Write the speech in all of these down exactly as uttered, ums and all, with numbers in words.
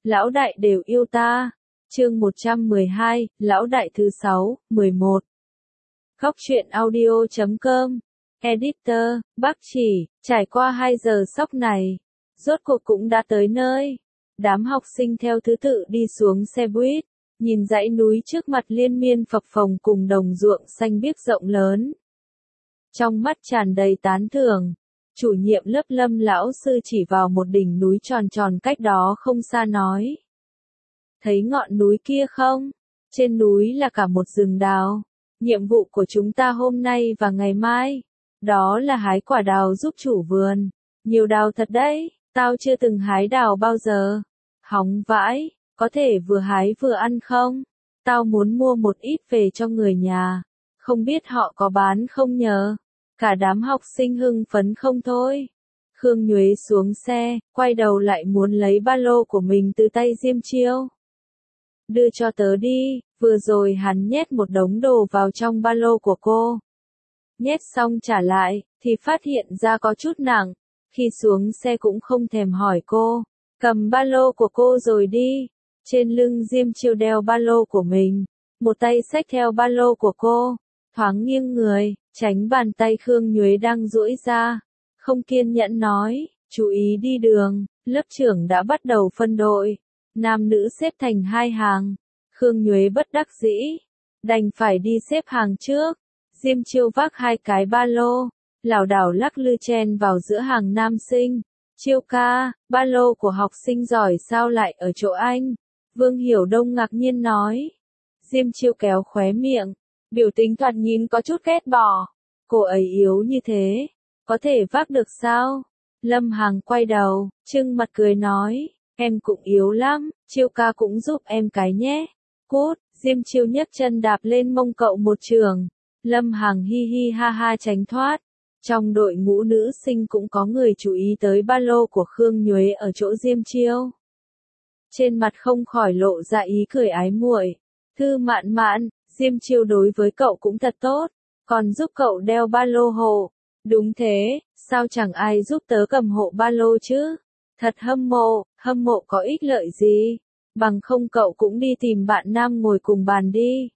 lão đại đều yêu ta. Chương một trăm mười hai, lão đại thứ sáu, mười một. Góc truyện audio chấm com. Editor, Bác Chỉ, trải qua hai giờ sóc này, rốt cuộc cũng đã tới nơi. Đám học sinh theo thứ tự đi xuống xe buýt, nhìn dãy núi trước mặt liên miên phập phồng cùng đồng ruộng xanh biếc rộng lớn. Trong mắt tràn đầy tán thưởng, chủ nhiệm lớp Lâm lão sư chỉ vào một đỉnh núi tròn tròn cách đó không xa nói. Thấy ngọn núi kia không? Trên núi là cả một rừng đào. Nhiệm vụ của chúng ta hôm nay và ngày mai, đó là hái quả đào giúp chủ vườn. Nhiều đào thật đấy, tao chưa từng hái đào bao giờ. Hóng vãi, có thể vừa hái vừa ăn không? Tao muốn mua một ít về cho người nhà. Không biết họ có bán không nhờ? Cả đám học sinh hưng phấn không thôi. Khương Nhuế xuống xe, quay đầu lại muốn lấy ba lô của mình từ tay Diêm Chiêu. Đưa cho tớ đi, vừa rồi hắn nhét một đống đồ vào trong ba lô của cô. Nhét xong trả lại, thì phát hiện ra có chút nặng, khi xuống xe cũng không thèm hỏi cô. Cầm ba lô của cô rồi đi. Trên lưng Diêm Chiêu đeo ba lô của mình, một tay xách theo ba lô của cô, thoáng nghiêng người, tránh bàn tay Khương Nhuế đang duỗi ra. Không kiên nhẫn nói, chú ý đi đường, lớp trưởng đã bắt đầu phân đội. Nam nữ xếp thành hai hàng. Khương Nhuế bất đắc dĩ, đành phải đi xếp hàng trước. Diêm Chiêu vác hai cái ba lô, lảo đảo lắc lư chen vào giữa hàng nam sinh. Chiêu ca, ba lô của học sinh giỏi sao lại ở chỗ anh? Vương Hiểu Đông ngạc nhiên nói. Diêm Chiêu kéo khóe miệng, biểu tình thoạt nhìn có chút ghét bỏ. Cô ấy yếu như thế, có thể vác được sao? Lâm Hằng quay đầu, trưng mặt cười nói. Em cũng yếu lắm, Chiêu ca cũng giúp em cái nhé. Cút, Diêm Chiêu nhấc chân đạp lên mông cậu một trường. Lâm Hằng hi hi ha ha tránh thoát. Trong đội ngũ nữ sinh cũng có người chú ý tới ba lô của Khương Nhuế ở chỗ Diêm Chiêu. Trên mặt không khỏi lộ ra ý cười ái muội. Thư Mạn Mạn, Diêm Chiêu đối với cậu cũng thật tốt, còn giúp cậu đeo ba lô hộ. Đúng thế, sao chẳng ai giúp tớ cầm hộ ba lô chứ? Thật hâm mộ, hâm mộ có ích lợi gì? Bằng không cậu cũng đi tìm bạn nam ngồi cùng bàn đi.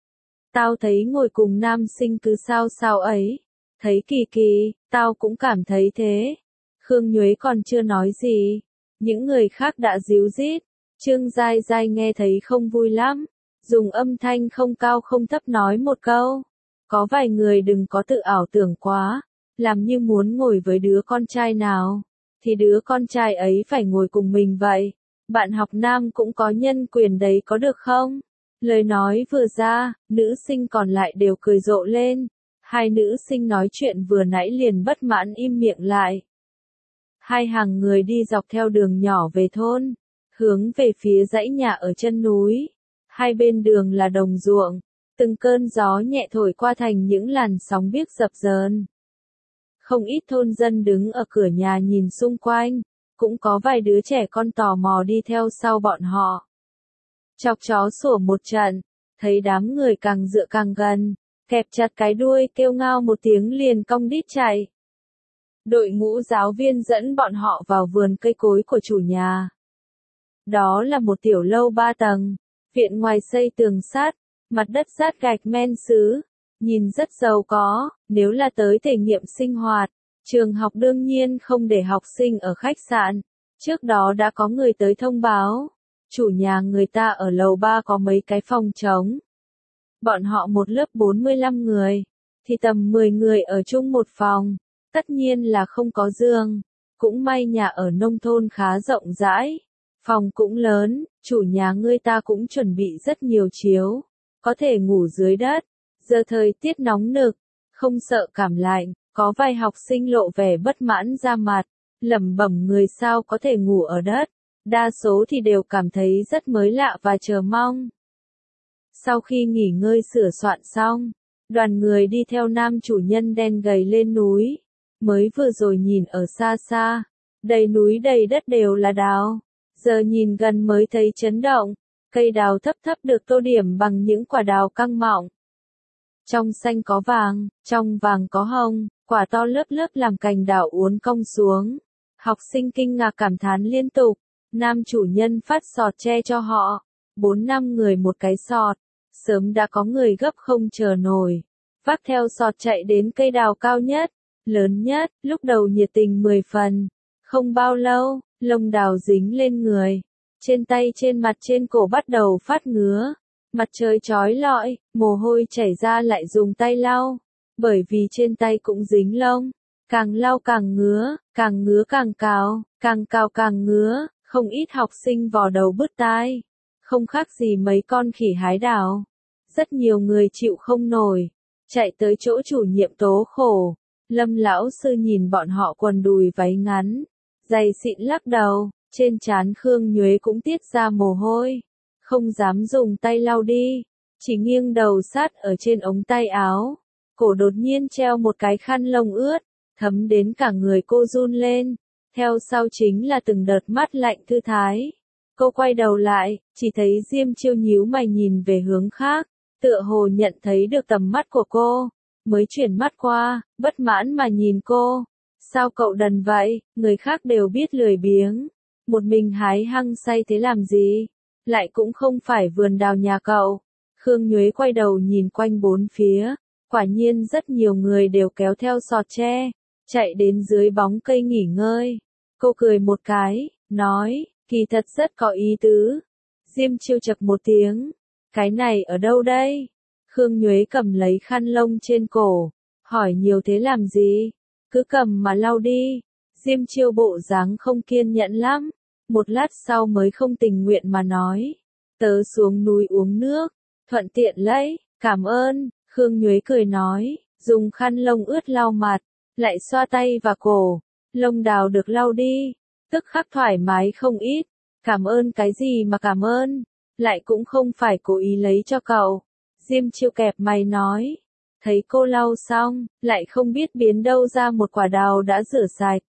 Tao thấy ngồi cùng nam sinh cứ sao sao ấy. Thấy kỳ kỳ, tao cũng cảm thấy thế. Khương Nhuế còn chưa nói gì. Những người khác đã díu dít. Trương Giai Giai nghe thấy không vui lắm. Dùng âm thanh không cao không thấp nói một câu. Có vài người đừng có tự ảo tưởng quá. Làm như muốn ngồi với đứa con trai nào, thì đứa con trai ấy phải ngồi cùng mình vậy. Bạn học nam cũng có nhân quyền đấy có được không? Lời nói vừa ra, nữ sinh còn lại đều cười rộ lên. Hai nữ sinh nói chuyện vừa nãy liền bất mãn im miệng lại. Hai hàng người đi dọc theo đường nhỏ về thôn, hướng về phía dãy nhà ở chân núi. Hai bên đường là đồng ruộng, từng cơn gió nhẹ thổi qua thành những làn sóng biếc dập dờn. Không ít thôn dân đứng ở cửa nhà nhìn xung quanh, cũng có vài đứa trẻ con tò mò đi theo sau bọn họ. Chọc chó sủa một trận, thấy đám người càng dựa càng gần, kẹp chặt cái đuôi kêu ngao một tiếng liền cong đít chạy. Đội ngũ giáo viên dẫn bọn họ vào vườn cây cối của chủ nhà. Đó là một tiểu lâu ba tầng, viện ngoài xây tường sắt, mặt đất sát gạch men sứ. Nhìn rất giàu có, nếu là tới thể nghiệm sinh hoạt, trường học đương nhiên không để học sinh ở khách sạn. Trước đó đã có người tới thông báo, chủ nhà người ta ở lầu ba có mấy cái phòng trống. Bọn họ một lớp bốn mươi lăm người, thì tầm mười người ở chung một phòng, tất nhiên là không có giường. Cũng may nhà ở nông thôn khá rộng rãi, phòng cũng lớn, chủ nhà người ta cũng chuẩn bị rất nhiều chiếu, có thể ngủ dưới đất. Giờ thời tiết nóng nực, không sợ cảm lạnh, có vài học sinh lộ vẻ bất mãn ra mặt, lẩm bẩm người sao có thể ngủ ở đất, đa số thì đều cảm thấy rất mới lạ và chờ mong. Sau khi nghỉ ngơi sửa soạn xong, đoàn người đi theo nam chủ nhân đen gầy lên núi, mới vừa rồi nhìn ở xa xa, đầy núi đầy đất đều là đào, giờ nhìn gần mới thấy chấn động, cây đào thấp thấp được tô điểm bằng những quả đào căng mọng. Trong xanh có vàng, trong vàng có hồng, quả to lớp lớp làm cành đào uốn cong xuống. Học sinh kinh ngạc cảm thán liên tục, Nam chủ nhân phát sọt tre cho họ. Bốn năm người một cái sọt. Sớm đã có người gấp không chờ nổi. Vác theo sọt chạy đến cây đào cao nhất, lớn nhất, lúc đầu nhiệt tình mười phần. Không bao lâu, lông đào dính lên người. Trên tay trên mặt trên cổ bắt đầu phát ngứa. Mặt trời chói lọi, mồ hôi chảy ra lại dùng tay lau. Bởi vì trên tay cũng dính lông. Càng lau càng ngứa, càng ngứa càng cào, càng cào càng ngứa. Không ít học sinh vò đầu bứt tai. Không khác gì mấy con khỉ hái đào. Rất nhiều người chịu không nổi. Chạy tới chỗ chủ nhiệm tố khổ. Lâm lão sư nhìn bọn họ quần đùi váy ngắn. Giày xịn lắc đầu. Trên trán Khương Nhuế cũng tiết ra mồ hôi. Không dám dùng tay lau đi. Chỉ nghiêng đầu sát ở trên ống tay áo. Cổ đột nhiên treo một cái khăn lông ướt. Thấm đến cả người cô run lên. Theo sau chính là từng đợt mắt lạnh thư thái. Cô quay đầu lại, chỉ thấy Diêm Chiêu nhíu mày nhìn về hướng khác. Tựa hồ nhận thấy được tầm mắt của cô. Mới chuyển mắt qua, bất mãn mà nhìn cô. Sao cậu đần vậy, người khác đều biết lười biếng. Một mình hái hăng say thế làm gì? Lại cũng không phải vườn đào nhà cậu. Khương Nhuế quay đầu nhìn quanh bốn phía. Quả nhiên rất nhiều người đều kéo theo sọt tre. Chạy đến dưới bóng cây nghỉ ngơi. Cô cười một cái, nói, kỳ thật rất có ý tứ. Diêm Chiêu chậc một tiếng. Cái này ở đâu đây? Khương Nhuế cầm lấy khăn lông trên cổ. Hỏi nhiều thế làm gì? Cứ cầm mà lau đi. Diêm Chiêu bộ dáng không kiên nhẫn lắm. Một lát sau mới không tình nguyện mà nói. Tớ xuống núi uống nước. Thuận tiện lấy, cảm ơn. Khương Nhuế cười nói. Dùng khăn lông ướt lau mặt. Lại xoa tay và cổ. Lông đào được lau đi. Tức khắc thoải mái không ít. Cảm ơn cái gì mà cảm ơn. Lại cũng không phải cố ý lấy cho cậu. Diêm Chiêu kẹp mày nói. Thấy cô lau xong, lại không biết biến đâu ra một quả đào đã rửa sạch.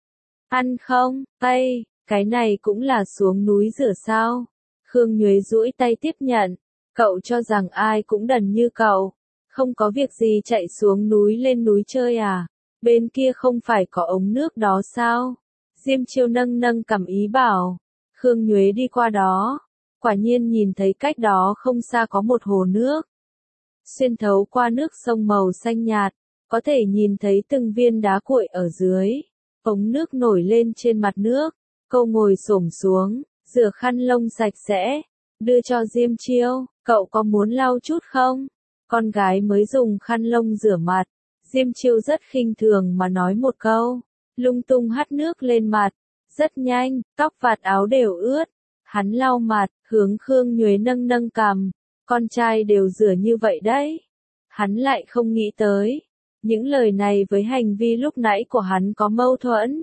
Ăn không, tay, cái này cũng là xuống núi rửa sao? Khương Nhuế duỗi tay tiếp nhận. Cậu cho rằng ai cũng đần như cậu. Không có việc gì chạy xuống núi lên núi chơi à? Bên kia không phải có ống nước đó sao? Diêm Chiêu nâng nâng cằm ý bảo. Khương Nhuế đi qua đó. Quả nhiên nhìn thấy cách đó không xa có một hồ nước. Xuyên thấu qua nước sông màu xanh nhạt, có thể nhìn thấy từng viên đá cuội ở dưới. Ống nước nổi lên trên mặt nước. Cô ngồi xổm xuống, rửa khăn lông sạch sẽ, đưa cho Diêm Chiêu. Cậu có muốn lau chút không? Con gái mới dùng khăn lông rửa mặt. Diêm Chiêu rất khinh thường mà nói một câu. Lung tung hắt nước lên mặt. Rất nhanh, tóc vạt áo đều ướt. Hắn lau mặt, hướng Khương Nhuế nâng nâng cằm. Con trai đều rửa như vậy đấy. Hắn lại không nghĩ tới. Những lời này với hành vi lúc nãy của hắn có mâu thuẫn.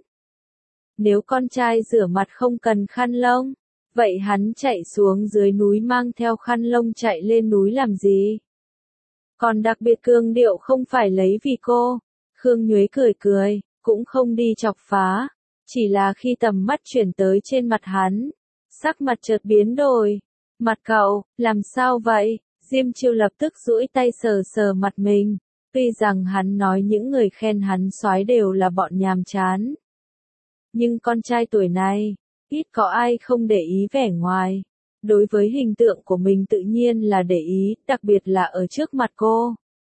Nếu con trai rửa mặt không cần khăn lông, vậy hắn chạy xuống dưới núi mang theo khăn lông chạy lên núi làm gì? Còn đặc biệt cương điệu không phải lấy vì cô. Khương Nhuế cười cười, cũng không đi chọc phá. Chỉ là khi tầm mắt chuyển tới trên mặt hắn, sắc mặt chợt biến đổi. Mặt cậu, làm sao vậy? Diêm Chiêu lập tức duỗi tay sờ sờ mặt mình. Tuy rằng hắn nói những người khen hắn soái đều là bọn nhàm chán. Nhưng con trai tuổi này, ít có ai không để ý vẻ ngoài. Đối với hình tượng của mình tự nhiên là để ý, đặc biệt là ở trước mặt cô.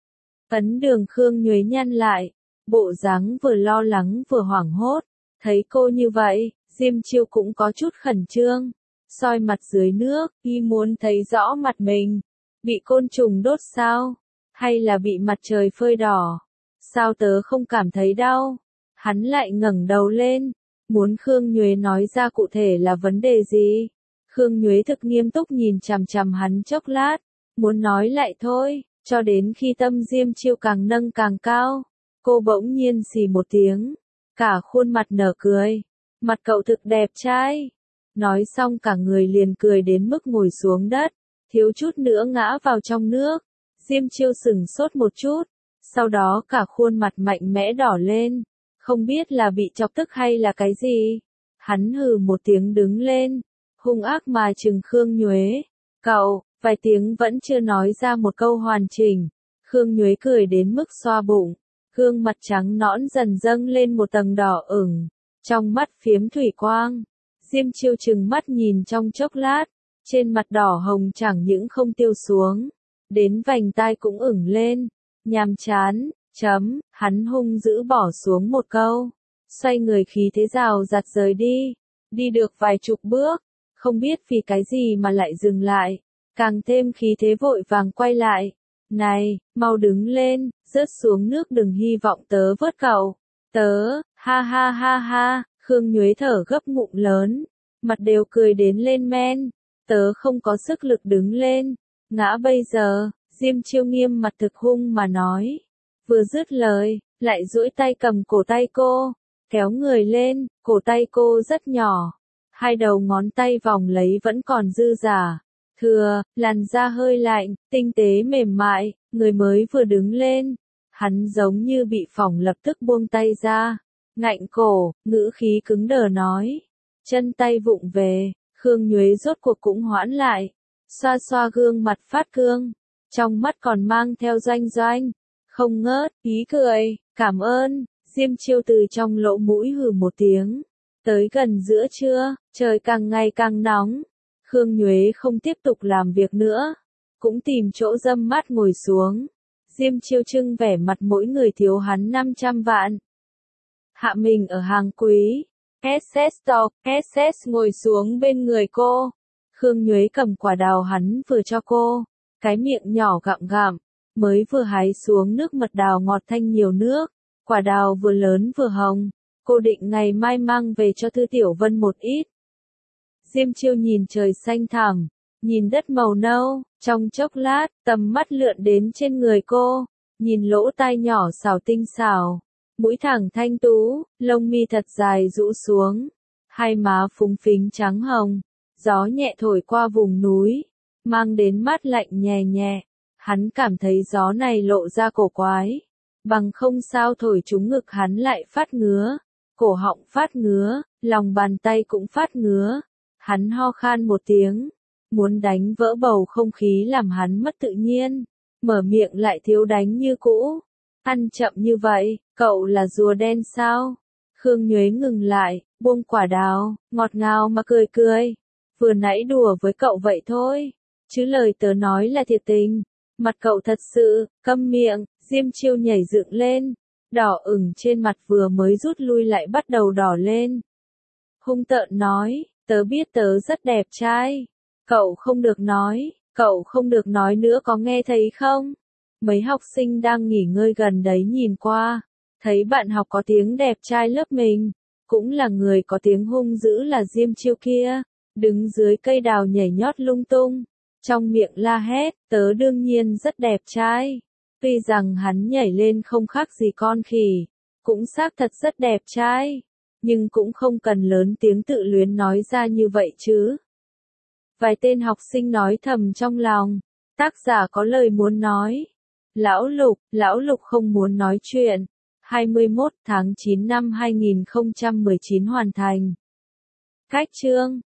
Ấn Đường Khương Nhuế nhăn lại, bộ dáng vừa lo lắng vừa hoảng hốt. Thấy cô như vậy, Diêm Chiêu cũng có chút khẩn trương. Soi mặt dưới nước, y muốn thấy rõ mặt mình. Bị côn trùng đốt sao? Hay là bị mặt trời phơi đỏ? Sao tớ không cảm thấy đau? Hắn lại ngẩng đầu lên. Muốn Khương Nhuế nói ra cụ thể là vấn đề gì? Khương Nhuế thực nghiêm túc nhìn chằm chằm hắn chốc lát. Muốn nói lại thôi, cho đến khi tâm Diêm Chiêu càng nâng càng cao. Cô bỗng nhiên xì một tiếng. Cả khuôn mặt nở cười. Mặt cậu thực đẹp trai. Nói xong cả người liền cười đến mức ngồi xuống đất. Thiếu chút nữa ngã vào trong nước. Diêm Chiêu sừng sốt một chút. Sau đó cả khuôn mặt mạnh mẽ đỏ lên. Không biết là bị chọc tức hay là cái gì. Hắn hừ một tiếng đứng lên. Hung ác mà trừng Khương Nhuế. Cậu, vài tiếng vẫn chưa nói ra một câu hoàn chỉnh. Khương Nhuế cười đến mức xoa bụng. Gương mặt trắng nõn dần dâng lên một tầng đỏ ửng. Trong mắt phiếm thủy quang. Diêm Chiêu trừng mắt nhìn trong chốc lát, trên mặt đỏ hồng chẳng những không tiêu xuống, đến vành tai cũng ửng lên, nhàm chán, chấm, hắn hung dữ bỏ xuống một câu, xoay người khí thế rào rạt rời đi, đi được vài chục bước, không biết vì cái gì mà lại dừng lại, càng thêm khí thế vội vàng quay lại, này, mau đứng lên, rớt xuống nước đừng hy vọng tớ vớt cậu, tớ, ha ha ha ha, Khương Nhuế thở gấp ngụm lớn, mặt đều cười đến lên men, tớ không có sức lực đứng lên, ngã bây giờ, Diêm Chiêu nghiêm mặt thực hung mà nói, vừa dứt lời, lại duỗi tay cầm cổ tay cô, kéo người lên, cổ tay cô rất nhỏ, hai đầu ngón tay vòng lấy vẫn còn dư dả, thừa, làn da hơi lạnh, tinh tế mềm mại, người mới vừa đứng lên, hắn giống như bị phỏng lập tức buông tay ra, ngạnh cổ, ngữ khí cứng đờ nói, chân tay vụng về, Khương Nhuế rốt cuộc cũng hoãn lại, xoa xoa gương mặt phát cương, trong mắt còn mang theo doanh doanh, không ngớt, ý cười, cảm ơn, Diêm Chiêu từ trong lỗ mũi hừ một tiếng, tới gần giữa trưa, trời càng ngày càng nóng, Khương Nhuế không tiếp tục làm việc nữa, cũng tìm chỗ râm mát ngồi xuống, Diêm Chiêu trưng vẻ mặt mỗi người thiếu hắn năm trăm vạn. Hạ mình ở hàng quý, ét ét Stock, ét ét ngồi xuống bên người cô, Khương Nhuế cầm quả đào hắn vừa cho cô, cái miệng nhỏ gặm gặm, mới vừa hái xuống nước mật đào ngọt thanh nhiều nước, quả đào vừa lớn vừa hồng, cô định ngày mai mang về cho Thư Tiểu Vân một ít. Diêm Chiêu nhìn trời xanh thẳm, nhìn đất màu nâu, trong chốc lát, tầm mắt lượn đến trên người cô, nhìn lỗ tai nhỏ xảo tinh xảo, mũi thẳng thanh tú, lông mi thật dài rũ xuống, hai má phúng phính trắng hồng, gió nhẹ thổi qua vùng núi, mang đến mát lạnh nhẹ nhẹ, hắn cảm thấy gió này lộ ra cổ quái, bằng không sao thổi trúng ngực hắn lại phát ngứa, cổ họng phát ngứa, lòng bàn tay cũng phát ngứa, hắn ho khan một tiếng, muốn đánh vỡ bầu không khí làm hắn mất tự nhiên, mở miệng lại thiếu đánh như cũ, ăn chậm như vậy, cậu là rùa đen sao? Khương Nhuế ngừng lại, buông quả đào, ngọt ngào mà cười cười, vừa nãy đùa với cậu vậy thôi, chứ lời tớ nói là thiệt tình, mặt cậu thật sự, câm miệng, Diêm Chiêu nhảy dựng lên, đỏ ửng trên mặt vừa mới rút lui lại bắt đầu đỏ lên. Hung tợn nói, tớ biết tớ rất đẹp trai, cậu không được nói, cậu không được nói nữa có nghe thấy không? Mấy học sinh đang nghỉ ngơi gần đấy nhìn qua, thấy bạn học có tiếng đẹp trai lớp mình, cũng là người có tiếng hung dữ là Diêm Chiêu kia, đứng dưới cây đào nhảy nhót lung tung, trong miệng la hét, tớ đương nhiên rất đẹp trai. Tuy rằng hắn nhảy lên không khác gì con khỉ, cũng xác thật rất đẹp trai, nhưng cũng không cần lớn tiếng tự luyến nói ra như vậy chứ. Vài tên học sinh nói thầm trong lòng, tác giả có lời muốn nói. Lão Lục, Lão Lục không muốn nói chuyện. hai mươi mốt tháng chín năm hai nghìn không trăm mười chín hoàn thành. Cách chương